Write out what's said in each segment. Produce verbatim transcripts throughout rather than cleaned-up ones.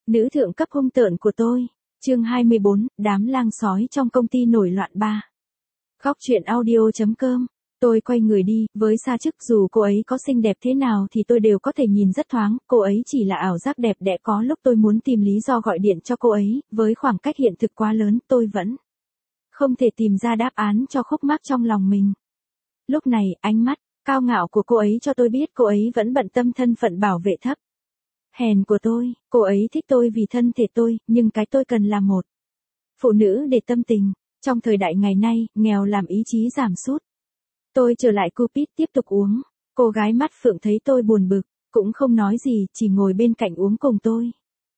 Nữ thượng cấp hung tợn của tôi. Chương hai mươi bốn, đám lang sói trong công ty nổi loạn ba. Góc truyện audio chấm com. Tôi quay người đi, với Sa Chức dù cô ấy có xinh đẹp thế nào thì tôi đều có thể nhìn rất thoáng, cô ấy chỉ là ảo giác đẹp đẽ có lúc tôi muốn tìm lý do gọi điện cho cô ấy, với khoảng cách hiện thực quá lớn tôi vẫn không thể tìm ra đáp án cho khúc mắc trong lòng mình. Lúc này, ánh mắt cao ngạo của cô ấy cho tôi biết cô ấy vẫn bận tâm thân phận bảo vệ thấp hèn của tôi, cô ấy thích tôi vì thân thể tôi, nhưng cái tôi cần là một phụ nữ để tâm tình. Trong thời đại ngày nay, nghèo làm ý chí giảm sút. Tôi trở lại Cupid tiếp tục uống. Cô gái mắt phượng thấy tôi buồn bực, cũng không nói gì, chỉ ngồi bên cạnh uống cùng tôi.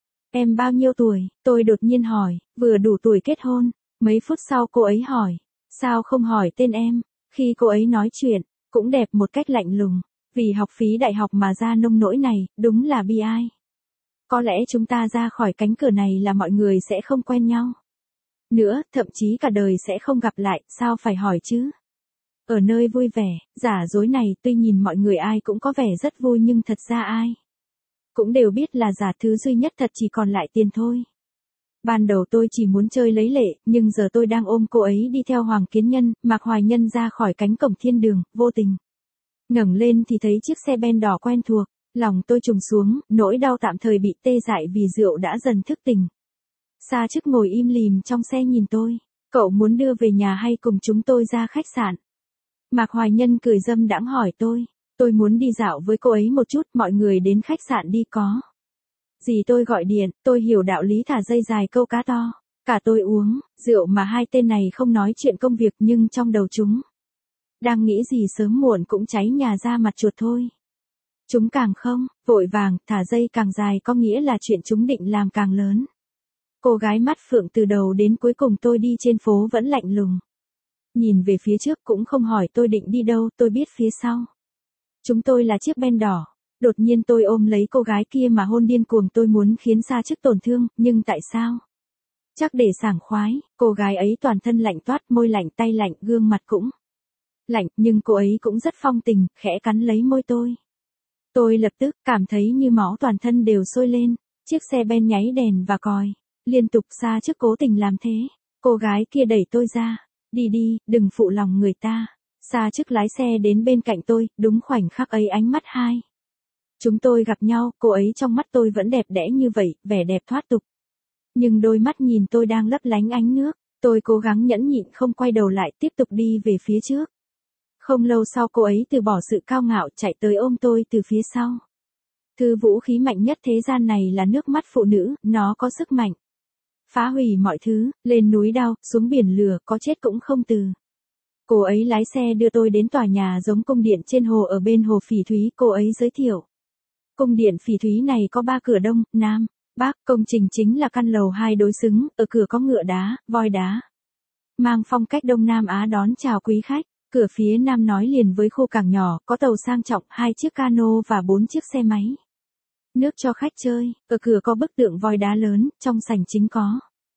Em bao nhiêu tuổi? Tôi đột nhiên hỏi, vừa đủ tuổi kết hôn. Mấy phút sau cô ấy hỏi, sao không hỏi tên em? Khi cô ấy nói chuyện, cũng đẹp một cách lạnh lùng. Vì học phí đại học mà ra nông nỗi này, đúng là bi ai. Có lẽ chúng ta ra khỏi cánh cửa này là mọi người sẽ không quen nhau nữa, thậm chí cả đời sẽ không gặp lại, sao phải hỏi chứ? Ở nơi vui vẻ, giả dối này, tuy nhìn mọi người ai cũng có vẻ rất vui nhưng thật ra ai cũng đều biết là giả, thứ duy nhất thật chỉ còn lại tiền thôi. Ban đầu tôi chỉ muốn chơi lấy lệ, nhưng giờ tôi đang ôm cô ấy đi theo Hoàng Kiến Nhân, Mạc Hoài Nhân ra khỏi cánh cổng thiên đường, vô tình ngẩng lên thì thấy chiếc xe ben đỏ quen thuộc, lòng tôi trùng xuống, nỗi đau tạm thời bị tê dại vì rượu đã dần thức tỉnh. Sa Chức ngồi im lìm trong xe nhìn tôi, cậu muốn đưa về nhà hay cùng chúng tôi ra khách sạn? Mạc Hoài Nhân cười dâm đãng hỏi tôi, tôi muốn đi dạo với cô ấy một chút, mọi người đến khách sạn đi có gì tôi gọi điện, tôi hiểu đạo lý thả dây dài câu cá to. Cả tôi uống rượu mà hai tên này không nói chuyện công việc nhưng trong đầu chúng đang nghĩ gì sớm muộn cũng cháy nhà ra mặt chuột thôi. Chúng càng không, vội vàng, thả dây càng dài có nghĩa là chuyện chúng định làm càng lớn. Cô gái mắt phượng từ đầu đến cuối cùng tôi đi trên phố vẫn lạnh lùng. Nhìn về phía trước cũng không hỏi tôi định đi đâu, tôi biết phía sau chúng tôi là chiếc ben đỏ. Đột nhiên tôi ôm lấy cô gái kia mà hôn điên cuồng, tôi muốn khiến Sa Chức tổn thương, nhưng tại sao? Chắc để sảng khoái, cô gái ấy toàn thân lạnh toát, môi lạnh, tay lạnh, gương mặt cũng lạnh, nhưng cô ấy cũng rất phong tình, khẽ cắn lấy môi tôi. Tôi lập tức cảm thấy như máu toàn thân đều sôi lên, chiếc xe ben nháy đèn và còi liên tục. Sa Chức cố tình làm thế, cô gái kia đẩy tôi ra, đi đi, đừng phụ lòng người ta. Sa Chức lái xe đến bên cạnh tôi, đúng khoảnh khắc ấy ánh mắt hai chúng tôi gặp nhau, cô ấy trong mắt tôi vẫn đẹp đẽ như vậy, vẻ đẹp thoát tục. Nhưng đôi mắt nhìn tôi đang lấp lánh ánh nước, tôi cố gắng nhẫn nhịn không quay đầu lại, tiếp tục đi về phía trước. Không lâu sau cô ấy từ bỏ sự cao ngạo chạy tới ôm tôi từ phía sau. Thứ vũ khí mạnh nhất thế gian này là nước mắt phụ nữ, nó có sức mạnh phá hủy mọi thứ, lên núi đao, xuống biển lửa, có chết cũng không từ. Cô ấy lái xe đưa tôi đến tòa nhà giống cung điện trên hồ ở bên hồ Phỉ Thúy, cô ấy giới thiệu. Cung điện Phỉ Thúy này có ba cửa đông, nam, bắc, công trình chính là căn lầu hai đối xứng, ở cửa có ngựa đá, voi đá. Mang phong cách Đông Nam Á đón chào quý khách, cửa phía nam nói liền với khu cảng nhỏ, có tàu sang trọng, hai chiếc cano và bốn chiếc xe máy nước cho khách chơi, ở cửa có bức tượng voi đá lớn, trong sảnh chính có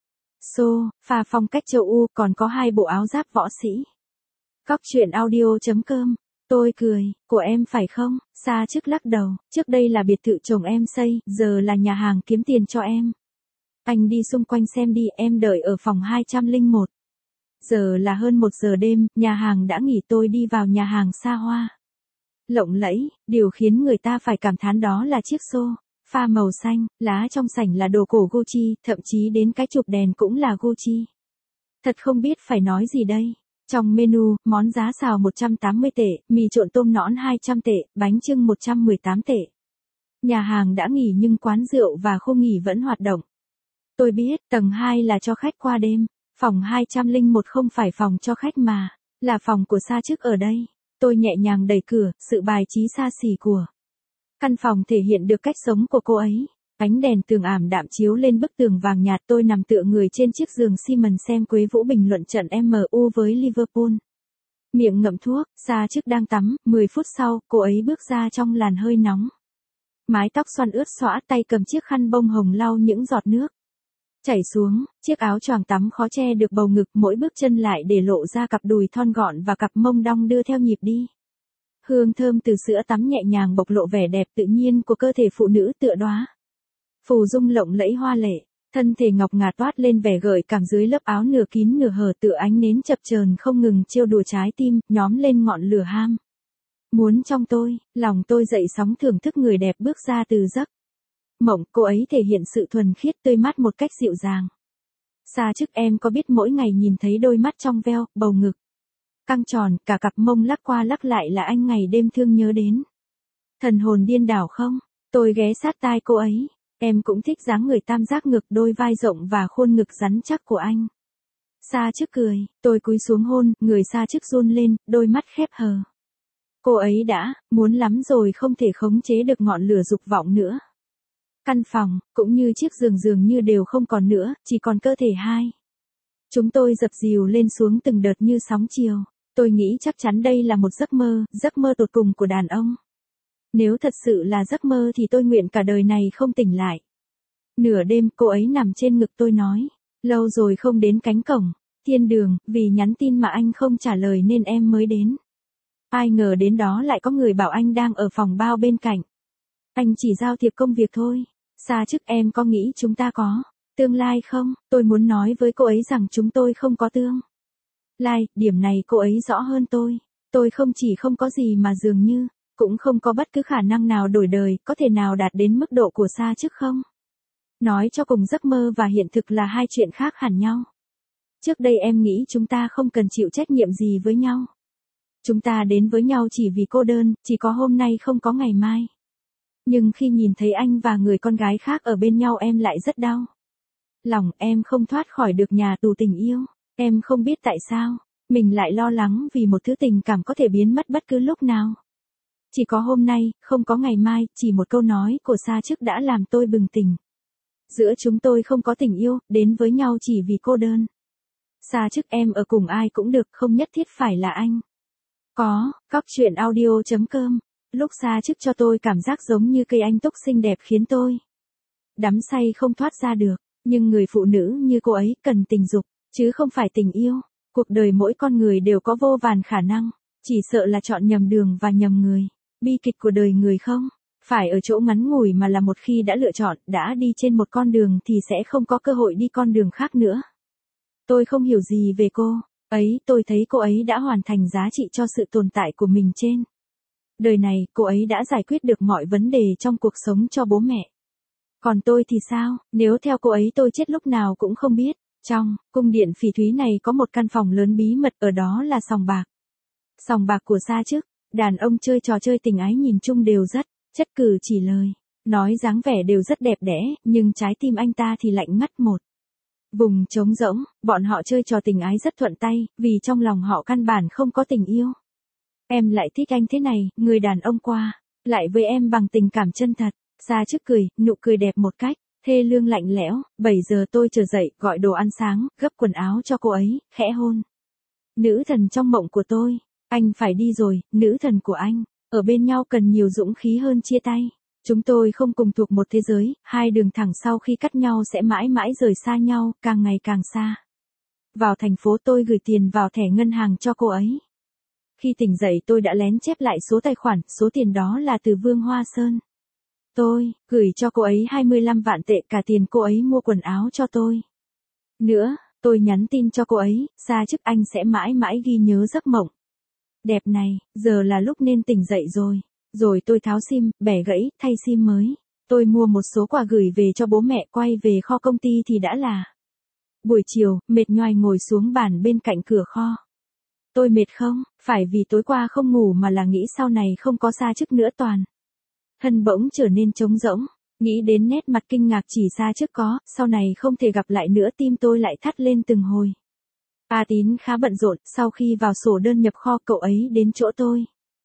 xô pha phong cách châu Âu, còn có hai bộ áo giáp võ sĩ. Góc truyện audio chấm com. Tôi cười, của em phải không? Sa Chức lắc đầu, trước đây là biệt thự chồng em xây, giờ là nhà hàng kiếm tiền cho em. Anh đi xung quanh xem đi, em đợi ở phòng hai trăm lẻ một. Giờ là hơn một giờ đêm, nhà hàng đã nghỉ, tôi đi vào nhà hàng xa hoa lộng lẫy, điều khiến người ta phải cảm thán đó là chiếc xô pha màu xanh, lá trong sảnh là đồ cổ Gucci, thậm chí đến cái chụp đèn cũng là Gucci. Thật không biết phải nói gì đây. Trong menu, món giá xào một trăm tám mươi tệ, mì trộn tôm nõn hai trăm tệ, bánh chưng một trăm mười tám tệ. Nhà hàng đã nghỉ nhưng quán rượu và khu nghỉ vẫn hoạt động. Tôi biết, tầng hai là cho khách qua đêm, phòng hai trăm lẻ một không phải phòng cho khách mà là phòng của Sa Chức ở đây. Tôi nhẹ nhàng đẩy cửa, sự bài trí xa xỉ của căn phòng thể hiện được cách sống của cô ấy. Ánh đèn tường ảm đạm chiếu lên bức tường vàng nhạt, tôi nằm tựa người trên chiếc giường xi mần xem Quế Vũ bình luận trận em u với Liverpool. Miệng ngậm thuốc, Sa Chức đang tắm, mười phút sau, cô ấy bước ra trong làn hơi nóng. Mái tóc xoăn ướt xõa, tay cầm chiếc khăn bông hồng lau những giọt nước chảy xuống, chiếc áo choàng tắm khó che được bầu ngực, mỗi bước chân lại để lộ ra cặp đùi thon gọn và cặp mông đong đưa theo nhịp đi. Hương thơm từ sữa tắm nhẹ nhàng bộc lộ vẻ đẹp tự nhiên của cơ thể phụ nữ, tựa đóa phù dung lộng lẫy hoa lệ, thân thể ngọc ngà toát lên vẻ gợi cảm dưới lớp áo nửa kín nửa hở tựa ánh nến chập chờn không ngừng trêu đùa trái tim, nhóm lên ngọn lửa ham. Muốn trong tôi, lòng tôi dậy sóng thưởng thức người đẹp bước ra từ giấc mộng, cô ấy thể hiện sự thuần khiết tươi mát một cách dịu dàng. Xa trước em có biết mỗi ngày nhìn thấy đôi mắt trong veo, bầu ngực căng tròn, cả cặp mông lắc qua lắc lại là anh ngày đêm thương nhớ đến. Thần hồn điên đảo không? Tôi ghé sát tai cô ấy. Em cũng thích dáng người tam giác ngực, đôi vai rộng và khuôn ngực rắn chắc của anh. Sa Chức cười, tôi cúi xuống hôn, người Sa Chức run lên, đôi mắt khép hờ. Cô ấy đã muốn lắm rồi, không thể khống chế được ngọn lửa dục vọng nữa. Căn phòng, cũng như chiếc giường dường như đều không còn nữa, chỉ còn cơ thể hai. Chúng tôi dập dìu lên xuống từng đợt như sóng chiều. Tôi nghĩ chắc chắn đây là một giấc mơ, giấc mơ tột cùng của đàn ông. Nếu thật sự là giấc mơ thì tôi nguyện cả đời này không tỉnh lại. Nửa đêm cô ấy nằm trên ngực tôi nói, lâu rồi không đến cánh cổng, thiên đường, vì nhắn tin mà anh không trả lời nên em mới đến. Ai ngờ đến đó lại có người bảo anh đang ở phòng bao bên cạnh. Anh chỉ giao thiệp công việc thôi. Sa Chức, em có nghĩ chúng ta có tương lai không? Tôi muốn nói với cô ấy rằng chúng tôi không có tương lai, điểm này cô ấy rõ hơn tôi. Tôi không chỉ không có gì mà dường như cũng không có bất cứ khả năng nào đổi đời, có thể nào đạt đến mức độ của Sa Chức không? Nói cho cùng, giấc mơ và hiện thực là hai chuyện khác hẳn nhau. Trước đây em nghĩ chúng ta không cần chịu trách nhiệm gì với nhau. Chúng ta đến với nhau chỉ vì cô đơn, chỉ có hôm nay không có ngày mai. Nhưng khi nhìn thấy anh và người con gái khác ở bên nhau em lại rất đau lòng, em không thoát khỏi được nhà tù tình yêu. Em không biết tại sao, mình lại lo lắng vì một thứ tình cảm có thể biến mất bất cứ lúc nào. Chỉ có hôm nay, không có ngày mai, chỉ một câu nói của Sa Chức đã làm tôi bừng tỉnh. Giữa chúng tôi không có tình yêu, đến với nhau chỉ vì cô đơn. Sa Chức, em ở cùng ai cũng được, không nhất thiết phải là anh. Có, Cóc Truyện Audio chấm com. Lúc Sa Chức cho tôi cảm giác giống như cây anh túc xinh đẹp khiến tôi đắm say không thoát ra được. Nhưng người phụ nữ như cô ấy cần tình dục, chứ không phải tình yêu. Cuộc đời mỗi con người đều có vô vàn khả năng, chỉ sợ là chọn nhầm đường và nhầm người. Bi kịch của đời người không phải ở chỗ ngắn ngủi mà là một khi đã lựa chọn, đã đi trên một con đường thì sẽ không có cơ hội đi con đường khác nữa. Tôi không hiểu gì về cô ấy, tôi thấy cô ấy đã hoàn thành giá trị cho sự tồn tại của mình trên đời này. Cô ấy đã giải quyết được mọi vấn đề trong cuộc sống cho bố mẹ. Còn tôi thì sao? Nếu theo cô ấy tôi chết lúc nào cũng không biết. Trong cung điện phỉ thúy này có một căn phòng lớn bí mật, ở đó là sòng bạc. Sòng bạc của Sa Chức, đàn ông chơi trò chơi tình ái nhìn chung đều rất chất cử chỉ lời, nói dáng vẻ đều rất đẹp đẽ, nhưng trái tim anh ta thì lạnh ngắt một vùng trống rỗng. Bọn họ chơi trò tình ái rất thuận tay, vì trong lòng họ căn bản không có tình yêu. Em lại thích anh thế này, người đàn ông qua lại với em bằng tình cảm chân thật. Sa Chức cười, nụ cười đẹp một cách thê lương lạnh lẽo. Bảy giờ tôi trở dậy, gọi đồ ăn sáng, gấp quần áo cho cô ấy, khẽ hôn. Nữ thần trong mộng của tôi, anh phải đi rồi, nữ thần của anh. Ở bên nhau cần nhiều dũng khí hơn chia tay. Chúng tôi không cùng thuộc một thế giới, hai đường thẳng sau khi cắt nhau sẽ mãi mãi rời xa nhau, càng ngày càng xa. Vào thành phố tôi gửi tiền vào thẻ ngân hàng cho cô ấy. Khi tỉnh dậy tôi đã lén chép lại số tài khoản, số tiền đó là từ Vương Hoa Sơn. Tôi gửi cho cô ấy hai mươi lăm vạn tệ, cả tiền cô ấy mua quần áo cho tôi. Nữa, tôi nhắn tin cho cô ấy, Sa Chức, anh sẽ mãi mãi ghi nhớ giấc mộng đẹp này, giờ là lúc nên tỉnh dậy rồi. Rồi tôi tháo sim, bẻ gãy, thay sim mới. Tôi mua một số quà gửi về cho bố mẹ, quay về kho công ty thì đã là buổi chiều, mệt nhoài ngồi xuống bàn bên cạnh cửa kho. Tôi mệt không, phải vì tối qua không ngủ mà là nghĩ sau này không có Sa Chức nữa, toàn thân bỗng trở nên trống rỗng. Nghĩ đến nét mặt kinh ngạc chỉ Sa Chức có, sau này không thể gặp lại nữa, tim tôi lại thắt lên từng hồi. A Tín khá bận rộn, sau khi vào sổ đơn nhập kho cậu ấy đến chỗ tôi.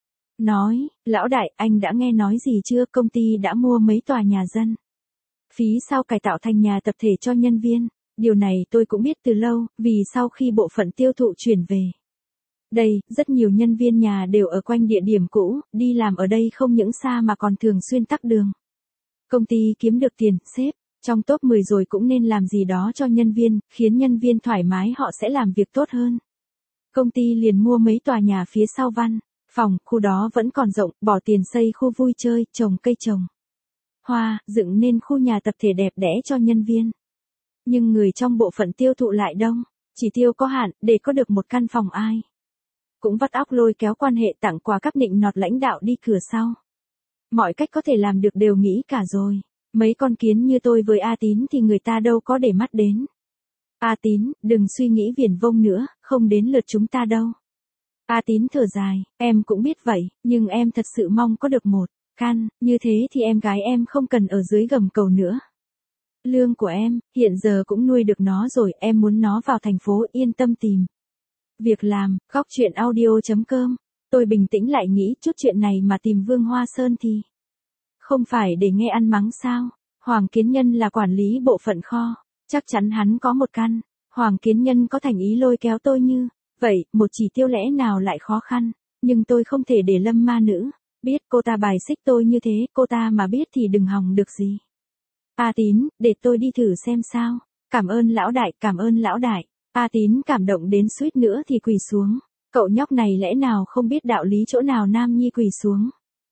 Nói, lão đại, anh đã nghe nói gì chưa, công ty đã mua mấy tòa nhà dân. Phí sau cải tạo thành nhà tập thể cho nhân viên. Điều này tôi cũng biết từ lâu, vì sau khi bộ phận tiêu thụ chuyển về đây, rất nhiều nhân viên nhà đều ở quanh địa điểm cũ, đi làm ở đây không những xa mà còn thường xuyên tắc đường. Công ty kiếm được tiền, sếp trong top mười rồi, cũng nên làm gì đó cho nhân viên, khiến nhân viên thoải mái, họ sẽ làm việc tốt hơn. Công ty liền mua mấy tòa nhà phía sau văn phòng, khu đó vẫn còn rộng, bỏ tiền xây khu vui chơi, trồng cây trồng hoa, dựng nên khu nhà tập thể đẹp đẽ cho nhân viên. Nhưng người trong bộ phận tiêu thụ lại đông, chỉ tiêu có hạn, để có được một căn phòng ai cũng vắt óc lôi kéo quan hệ tặng quà cáp nịnh nọt lãnh đạo đi cửa sau. Mọi cách có thể làm được đều nghĩ cả rồi. Mấy con kiến như tôi với A Tín thì người ta đâu có để mắt đến. A Tín, đừng suy nghĩ viển vông nữa, không đến lượt chúng ta đâu. A Tín thở dài, em cũng biết vậy, nhưng em thật sự mong có được một căn, như thế thì em gái em không cần ở dưới gầm cầu nữa. Lương của em, hiện giờ cũng nuôi được nó rồi, em muốn nó vào thành phố yên tâm tìm việc làm. Góc chuyện audio chấm com. Tôi bình tĩnh lại nghĩ chút chuyện này mà tìm Vương Hoa Sơn thì không phải để nghe ăn mắng sao. Hoàng Kiến Nhân là quản lý bộ phận kho, chắc chắn hắn có một căn. Hoàng Kiến Nhân có thành ý lôi kéo tôi như vậy, một chỉ tiêu lẽ nào lại khó khăn, nhưng tôi không thể để Lâm ma nữ biết cô ta bài xích tôi như thế, cô ta mà biết thì đừng hòng được gì. A Tín, để tôi đi thử xem sao. Cảm ơn lão đại, cảm ơn lão đại. A Tín cảm động đến suýt nữa thì quỳ xuống. Cậu nhóc này lẽ nào không biết đạo lý chỗ nào nam nhi quỳ xuống?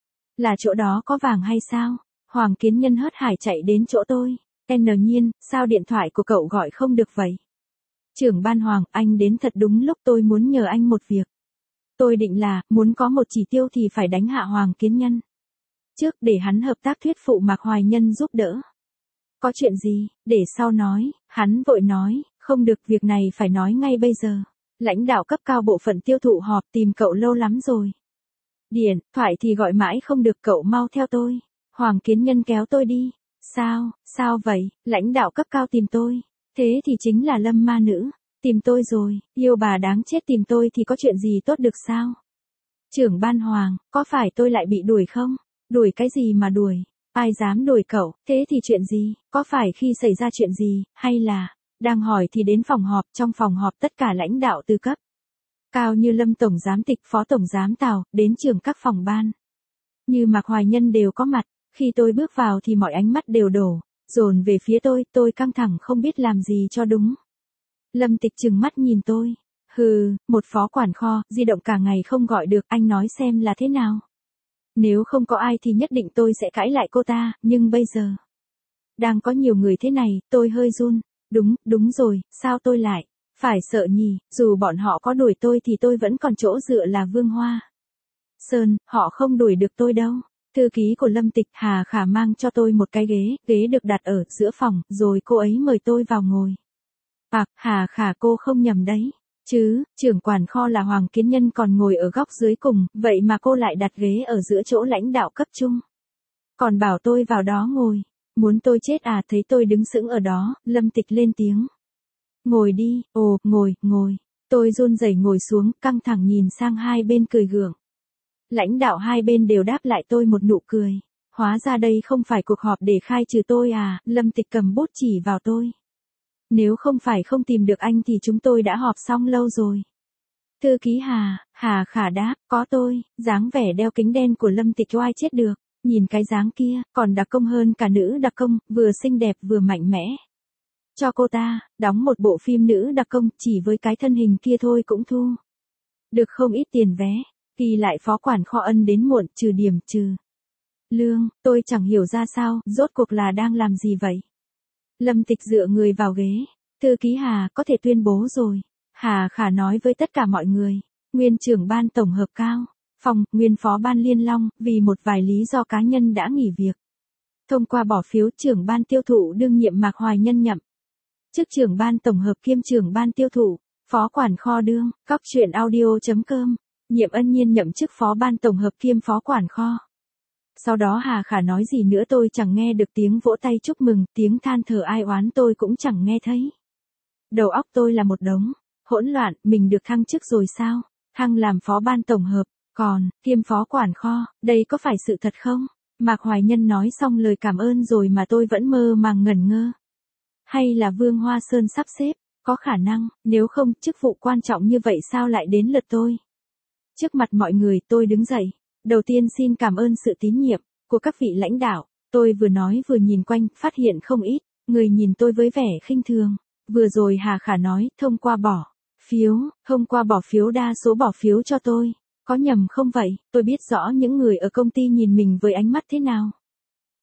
Là chỗ đó có vàng hay sao? Hoàng Kiến Nhân hớt hải chạy đến chỗ tôi. N Nhiên, sao điện thoại của cậu gọi không được vậy? Trưởng ban Hoàng, anh đến thật đúng lúc, tôi muốn nhờ anh một việc. Tôi định là, muốn có một chỉ tiêu thì phải đánh hạ Hoàng Kiến Nhân trước để hắn hợp tác thuyết phụ Mạc Hoài Nhân giúp đỡ. Có chuyện gì, để sau nói. Hắn vội nói, không được, việc này phải nói ngay bây giờ. Lãnh đạo cấp cao bộ phận tiêu thụ họp tìm cậu lâu lắm rồi. Điện thoại thì gọi mãi không được, cậu mau theo tôi. Hoàng Kiến Nhân kéo tôi đi. Sao, sao vậy, lãnh đạo cấp cao tìm tôi. Thế thì chính là Lâm ma nữ. Tìm tôi rồi, yêu bà đáng chết tìm tôi thì có chuyện gì tốt được sao? Trưởng ban Hoàng, có phải tôi lại bị đuổi không? Đuổi cái gì mà đuổi? Ai dám đuổi cậu, thế thì chuyện gì? Có phải khi xảy ra chuyện gì, hay là... Đang hỏi thì đến phòng họp, trong phòng họp tất cả lãnh đạo từ cấp cao như Lâm Tổng Giám Tịch, Phó Tổng Giám Tào, đến trưởng các phòng ban như Mạc Hoài Nhân đều có mặt. Khi tôi bước vào thì mọi ánh mắt đều đổ dồn về phía tôi, tôi căng thẳng không biết làm gì cho đúng. Lâm Tịch trừng mắt nhìn tôi. Hừ, một phó quản kho, di động cả ngày không gọi được, anh nói xem là thế nào? Nếu không có ai thì nhất định tôi sẽ cãi lại cô ta, nhưng bây giờ đang có nhiều người thế này, tôi hơi run. Đúng, đúng rồi, sao tôi lại phải sợ nhỉ, dù bọn họ có đuổi tôi thì tôi vẫn còn chỗ dựa là Vương Hoa Sơn, họ không đuổi được tôi đâu. Thư ký của Lâm Tịch, Hà Khả mang cho tôi một cái ghế, ghế được đặt ở giữa phòng, rồi cô ấy mời tôi vào ngồi. À, Hà Khả cô không nhầm đấy, chứ, trưởng quản kho là Hoàng Kiến Nhân còn ngồi ở góc dưới cùng, vậy mà cô lại đặt ghế ở giữa chỗ lãnh đạo cấp trung. Còn bảo tôi vào đó ngồi. Muốn tôi chết à? Thấy tôi đứng sững ở đó, Lâm Tịch lên tiếng. Ngồi đi, ồ, ngồi, ngồi. Tôi run rẩy ngồi xuống, căng thẳng nhìn sang hai bên cười gượng. Lãnh đạo hai bên đều đáp lại tôi một nụ cười. Hóa ra đây không phải cuộc họp để khai trừ tôi à? Lâm Tịch cầm bút chỉ vào tôi. Nếu không phải không tìm được anh thì chúng tôi đã họp xong lâu rồi. Thư ký Hà, Hà Khả đáp, có tôi. Dáng vẻ đeo kính đen của Lâm Tịch oai chết được. Nhìn cái dáng kia, còn đặc công hơn cả nữ đặc công, vừa xinh đẹp vừa mạnh mẽ. Cho cô ta, đóng một bộ phim nữ đặc công, chỉ với cái thân hình kia thôi cũng thu được không ít tiền vé. Ghi lại phó quản kho ân đến muộn, trừ điểm, trừ lương, tôi chẳng hiểu ra sao, rốt cuộc là đang làm gì vậy? Lâm Tịch dựa người vào ghế. Thư ký Hà, có thể tuyên bố rồi. Hà Khả nói với tất cả mọi người. Nguyên trưởng ban tổng hợp cao phòng, nguyên phó ban Liên Long, vì một vài lý do cá nhân đã nghỉ việc. Thông qua bỏ phiếu, trưởng ban tiêu thụ đương nhiệm Mạc Hoài Nhân nhậm chức trưởng ban tổng hợp kiêm trưởng ban tiêu thụ, phó quản kho đương. Góc chuyện audio chấm com. Nhiệm Ân Nhiên nhậm chức phó ban tổng hợp kiêm phó quản kho. Sau đó Hà Khả nói gì nữa tôi chẳng nghe được, tiếng vỗ tay chúc mừng, tiếng than thở ai oán tôi cũng chẳng nghe thấy. Đầu óc tôi là một đống hỗn loạn, mình được thăng chức rồi sao? Thăng làm phó ban tổng hợp, còn kiêm phó quản kho, đây có phải sự thật không? Mạc Hoài Nhân nói xong lời cảm ơn rồi mà tôi vẫn mơ màng ngẩn ngơ. Hay là Vương Hoa Sơn sắp xếp? Có khả năng, nếu không, chức vụ quan trọng như vậy sao lại đến lượt tôi? Trước mặt mọi người tôi đứng dậy. Đầu tiên xin cảm ơn sự tín nhiệm của các vị lãnh đạo. Tôi vừa nói vừa nhìn quanh, phát hiện không ít người nhìn tôi với vẻ khinh thường. Vừa rồi Hà Khả nói, thông qua bỏ phiếu, thông qua bỏ phiếu đa số bỏ phiếu cho tôi. Có nhầm không vậy? Tôi biết rõ những người ở công ty nhìn mình với ánh mắt thế nào.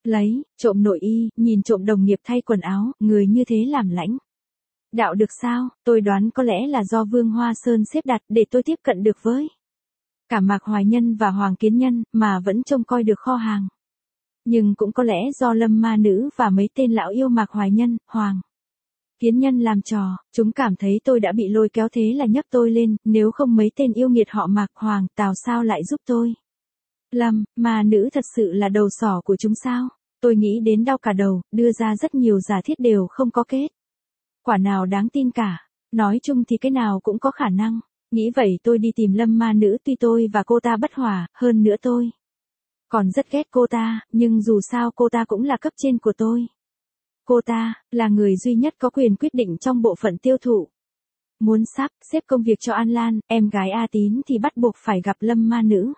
Lấy, trộm nội y, nhìn trộm đồng nghiệp thay quần áo, người như thế làm lãnh đạo được sao? Tôi đoán có lẽ là do Vương Hoa Sơn xếp đặt để tôi tiếp cận được với cả Mạc Hoài Nhân và Hoàng Kiến Nhân, mà vẫn trông coi được kho hàng. Nhưng cũng có lẽ do Lâm Ma Nữ và mấy tên lão yêu Mạc Hoài Nhân, Hoàng Kiến Nhân làm trò, chúng cảm thấy tôi đã bị lôi kéo thế là nhấc tôi lên, nếu không mấy tên yêu nghiệt họ Mạc Hoàng Tào sao lại giúp tôi. Lâm Ma Nữ thật sự là đầu sỏ của chúng sao? Tôi nghĩ đến đau cả đầu, đưa ra rất nhiều giả thiết đều không có kết quả nào đáng tin cả. Nói chung thì cái nào cũng có khả năng. Nghĩ vậy tôi đi tìm Lâm Ma Nữ, tuy tôi và cô ta bất hòa, hơn nữa tôi còn rất ghét cô ta, nhưng dù sao cô ta cũng là cấp trên của tôi. Cô ta là người duy nhất có quyền quyết định trong bộ phận tiêu thụ. Muốn sắp xếp công việc cho An Lan, em gái A Tín thì bắt buộc phải gặp Lâm Ma Nữ.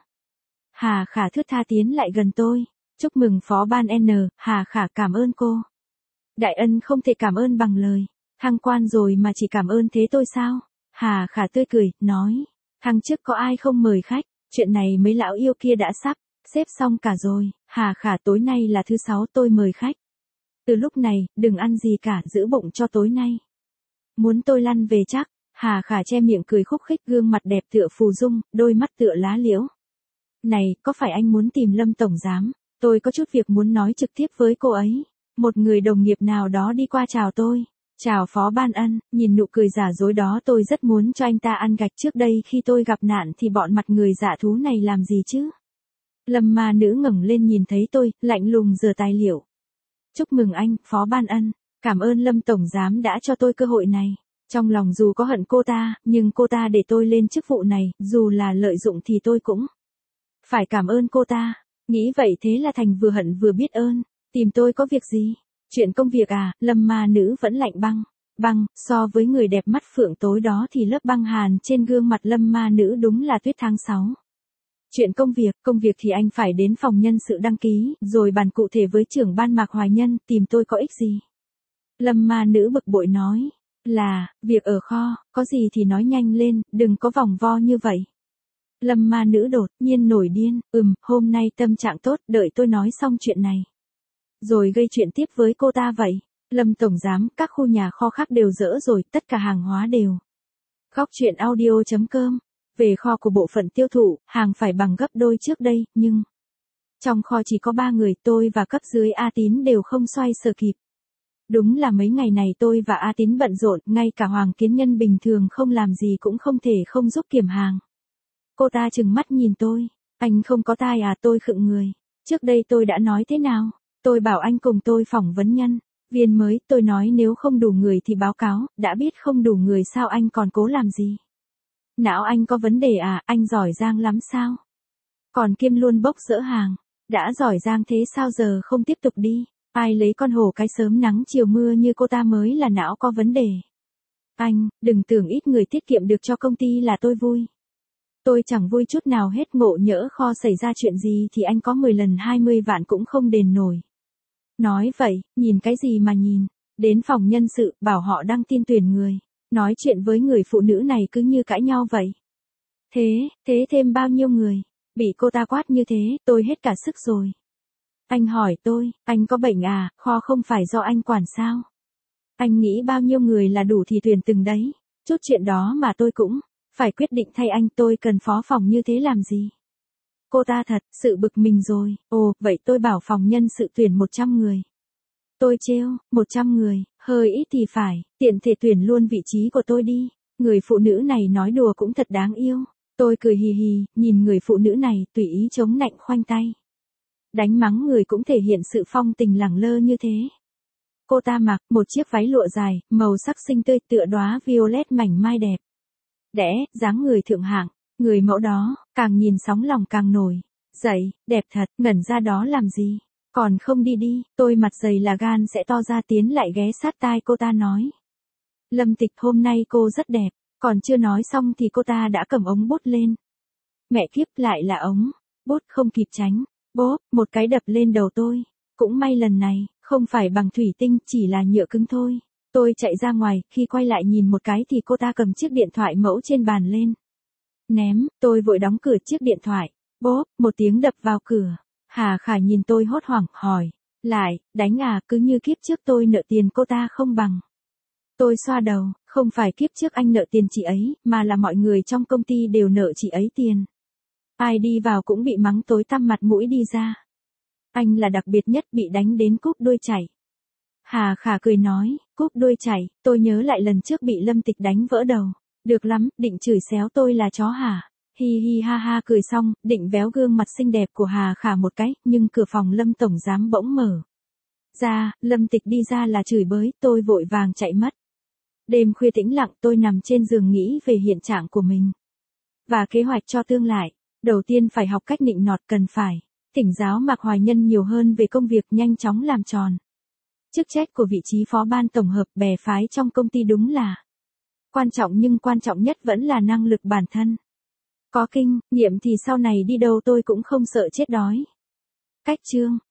Hà Khả thướt tha tiến lại gần tôi. Chúc mừng phó ban N, Hà Khả cảm ơn cô. Đại ân không thể cảm ơn bằng lời. Thăng quan rồi mà chỉ cảm ơn thế tôi sao? Hà Khả tươi cười, nói. Thăng chức có ai không mời khách, chuyện này mấy lão yêu kia đã sắp xếp xong cả rồi. Hà Khả tối nay là thứ sáu tôi mời khách. Từ lúc này, đừng ăn gì cả, giữ bụng cho tối nay. Muốn tôi lăn về chắc. Hà Khả che miệng cười khúc khích, gương mặt đẹp tựa phù dung, đôi mắt tựa lá liễu. Này, có phải anh muốn tìm Lâm tổng giám? Tôi có chút việc muốn nói trực tiếp với cô ấy. Một người đồng nghiệp nào đó đi qua chào tôi. Chào phó ban Ân, nhìn nụ cười giả dối đó tôi rất muốn cho anh ta ăn gạch. Trước đây khi tôi gặp nạn thì bọn mặt người dạ thú này làm gì chứ? Lâm Ma Nữ ngẩng lên nhìn thấy tôi, lạnh lùng giở tài liệu. Chúc mừng anh, phó ban Ân. Cảm ơn Lâm tổng giám đã cho tôi cơ hội này. Trong lòng dù có hận cô ta, nhưng cô ta để tôi lên chức vụ này, dù là lợi dụng thì tôi cũng phải cảm ơn cô ta. Nghĩ vậy thế là thành vừa hận vừa biết ơn. Tìm tôi có việc gì? Chuyện công việc à? Lâm Ma Nữ vẫn lạnh băng. Băng, so với người đẹp mắt phượng tối đó thì lớp băng hàn trên gương mặt Lâm Ma Nữ đúng là tuyết tháng sáu. Chuyện công việc, công việc thì anh phải đến phòng nhân sự đăng ký, rồi bàn cụ thể với trưởng ban Mạc Hoài Nhân, tìm tôi có ích gì? Lâm Ma Nữ bực bội nói. Là, việc ở kho, có gì thì nói nhanh lên, đừng có vòng vo như vậy. Lâm Ma Nữ đột nhiên nổi điên, ừm, hôm nay tâm trạng tốt, đợi tôi nói xong chuyện này. Rồi gây chuyện tiếp với cô ta vậy. Lâm tổng giám, các khu nhà kho khác đều dỡ rồi, tất cả hàng hóa đều. Góc truyện audio.com. Về kho của bộ phận tiêu thụ, hàng phải bằng gấp đôi trước đây, nhưng trong kho chỉ có ba người, tôi và cấp dưới A Tín đều không xoay sở kịp. Đúng là mấy ngày này tôi và A Tín bận rộn, ngay cả Hoàng Kiến Nhân bình thường không làm gì cũng không thể không giúp kiểm hàng. Cô ta trừng mắt nhìn tôi. Anh không có tai à? Tôi khựng người. Trước đây tôi đã nói thế nào? Tôi bảo anh cùng tôi phỏng vấn nhân viên mới, tôi nói nếu không đủ người thì báo cáo, đã biết không đủ người sao anh còn cố làm gì? Não anh có vấn đề à? Anh giỏi giang lắm sao? Còn kiêm luôn bốc dỡ hàng. Đã giỏi giang thế sao giờ không tiếp tục đi? Ai lấy con hổ cái sớm nắng chiều mưa như cô ta mới là não có vấn đề. Anh, đừng tưởng ít người tiết kiệm được cho công ty là tôi vui. Tôi chẳng vui chút nào hết, ngộ nhỡ kho xảy ra chuyện gì thì anh có mười lần hai mươi vạn cũng không đền nổi. Nói vậy, nhìn cái gì mà nhìn? Đến phòng nhân sự, bảo họ đăng tin tuyển người. Nói chuyện với người phụ nữ này cứ như cãi nhau vậy. Thế, thế thêm bao nhiêu người? Bị cô ta quát như thế, tôi hết cả sức rồi. Anh hỏi tôi, anh có bệnh à, kho không phải do anh quản sao? Anh nghĩ bao nhiêu người là đủ thì tuyển từng đấy. Chút chuyện đó mà tôi cũng phải quyết định thay anh, tôi cần phó phòng như thế làm gì? Cô ta thật sự bực mình rồi. Ồ, vậy tôi bảo phòng nhân sự tuyển một trăm người. Tôi trêu, một trăm người, hơi ít thì phải, tiện thể tuyển luôn vị trí của tôi đi. Người phụ nữ này nói đùa cũng thật đáng yêu. Tôi cười hì hì, nhìn người phụ nữ này tùy ý chống nạnh khoanh tay. Đánh mắng người cũng thể hiện sự phong tình lẳng lơ như thế. Cô ta mặc một chiếc váy lụa dài, màu sắc xinh tươi tựa đóa violet mảnh mai đẹp. Đẽ, dáng người thượng hạng, người mẫu đó, càng nhìn sóng lòng càng nổi. Dậy, đẹp thật, ngẩn ra đó làm gì? Còn không đi đi, tôi mặt dày là gan sẽ to ra, tiến lại ghé sát tai cô ta nói. Lâm Tịch, hôm nay cô rất đẹp. Còn chưa nói xong thì cô ta đã cầm ống bút lên. Mẹ kiếp, lại là ống bút, không kịp tránh. Bốp, một cái đập lên đầu tôi. Cũng may lần này, không phải bằng thủy tinh, chỉ là nhựa cứng thôi. Tôi chạy ra ngoài, khi quay lại nhìn một cái thì cô ta cầm chiếc điện thoại mẫu trên bàn lên. Ném, tôi vội đóng cửa chiếc điện thoại. Bốp, một tiếng đập vào cửa. Hà Khả nhìn tôi hốt hoảng, hỏi. Lại, đánh à, cứ như kiếp trước tôi nợ tiền cô ta không bằng. Tôi xoa đầu, không phải kiếp trước anh nợ tiền chị ấy, mà là mọi người trong công ty đều nợ chị ấy tiền. Ai đi vào cũng bị mắng tối tăm mặt mũi đi ra. Anh là đặc biệt nhất bị đánh đến cúp đuôi chảy. Hà Khả cười nói, cúp đuôi chảy, tôi nhớ lại lần trước bị Lâm Tịch đánh vỡ đầu. Được lắm, định chửi xéo tôi là chó hả? Hi hi ha ha cười xong, định véo gương mặt xinh đẹp của Hà Khả một cái, nhưng cửa phòng Lâm tổng giám bỗng mở ra, Lâm Tịch đi ra là chửi bới, tôi vội vàng chạy mất. Đêm khuya tĩnh lặng, tôi nằm trên giường nghĩ về hiện trạng của mình và kế hoạch cho tương lai. Đầu tiên phải học cách nịnh nọt, cần phải thỉnh giáo Mạc Hoài Nhân nhiều hơn về công việc, nhanh chóng làm tròn chức trách của vị trí phó ban tổng hợp. Bè phái trong công ty đúng là quan trọng, nhưng quan trọng nhất vẫn là năng lực bản thân. Có kinh nghiệm thì sau này đi đâu tôi cũng không sợ chết đói. Cách chương